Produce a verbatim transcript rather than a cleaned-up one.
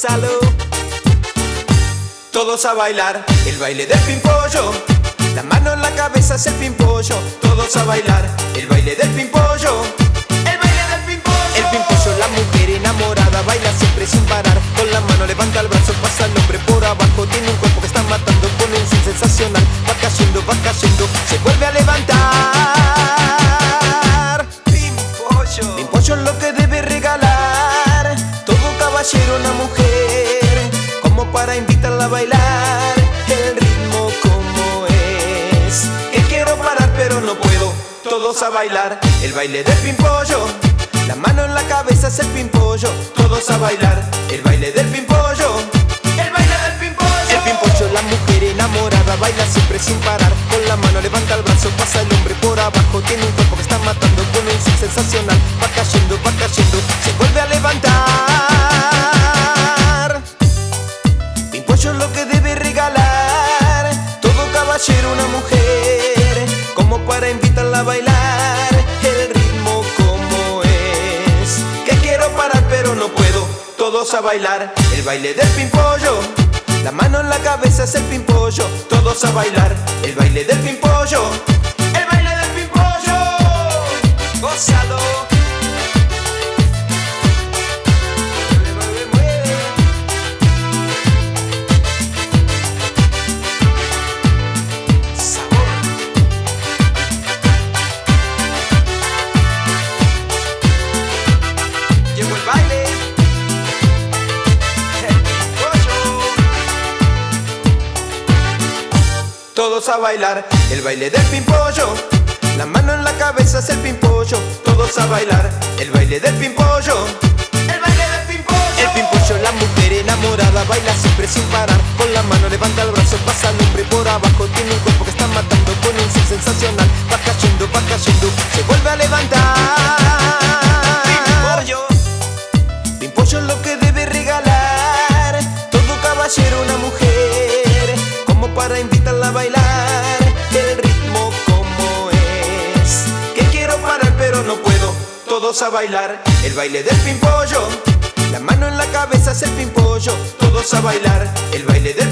Gózalo. Todos a bailar el baile del pimpollo. La mano en la cabeza es el pimpollo. Todos a bailar el baile del pimpollo. El baile del pimpollo. El pimpollo, la mujer enamorada, baila siempre sin parar. Con la mano levanta el brazo, pasa el hombre por abajo. Tiene un cuerpo que está matando con un swing sensacional. Va cayendo, va cayendo, se vuelve a levantar. Pimpollo. Pimpollo es lo que debe regalar todo caballero, una mujer, como para invitarla a bailar. El ritmo como es, que quiero parar pero no puedo. Todos a bailar el baile del pimpollo. La mano en la cabeza es el pimpollo. Todos a bailar el baile del pimpollo. El baile del pimpollo. El pimpollo, la mujer enamorada, baila siempre sin parar. Con la mano levanta el brazo, pasa el hombre por abajo. Tiene un cuerpo que está matando con un swing sensacional. Va cayendo, va cayendo, se vuelve a levantar. Pimpollo es lo que debe regalar todo caballero, una mujer, como para invitarla a bailar. El ritmo como es, que quiero parar pero no puedo. Todos a bailar el baile del pimpollo. La mano en la cabeza es el pimpollo. Todos a bailar el baile del pimpollo. El baile del pimpollo. Gózalo. Llegó el baile, el pimpollo. Todos a bailar el baile del pimpollo. La mano en la cabeza es el pimpollo. Todos a bailar el baile del pimpollo. El baile del pimpollo. El pimpollo, la mujer enamorada, baila siempre sin parar. Con la mano levanta el brazo, pasa el hombre por abajo. Tiene un cuerpo que está matando con un swing sensacional. Va cayendo, va cayendo, se vuelve a levantar. Pimpollo. Pimpollo es lo que debe regalar todo caballero, una mujer, como para invitarla a bailar. El ritmo como es, que quiero parar pero no puedo. Todos a bailar el baile del pimpollo. La mano en la cabeza es el pimpollo. Todos a bailar el baile del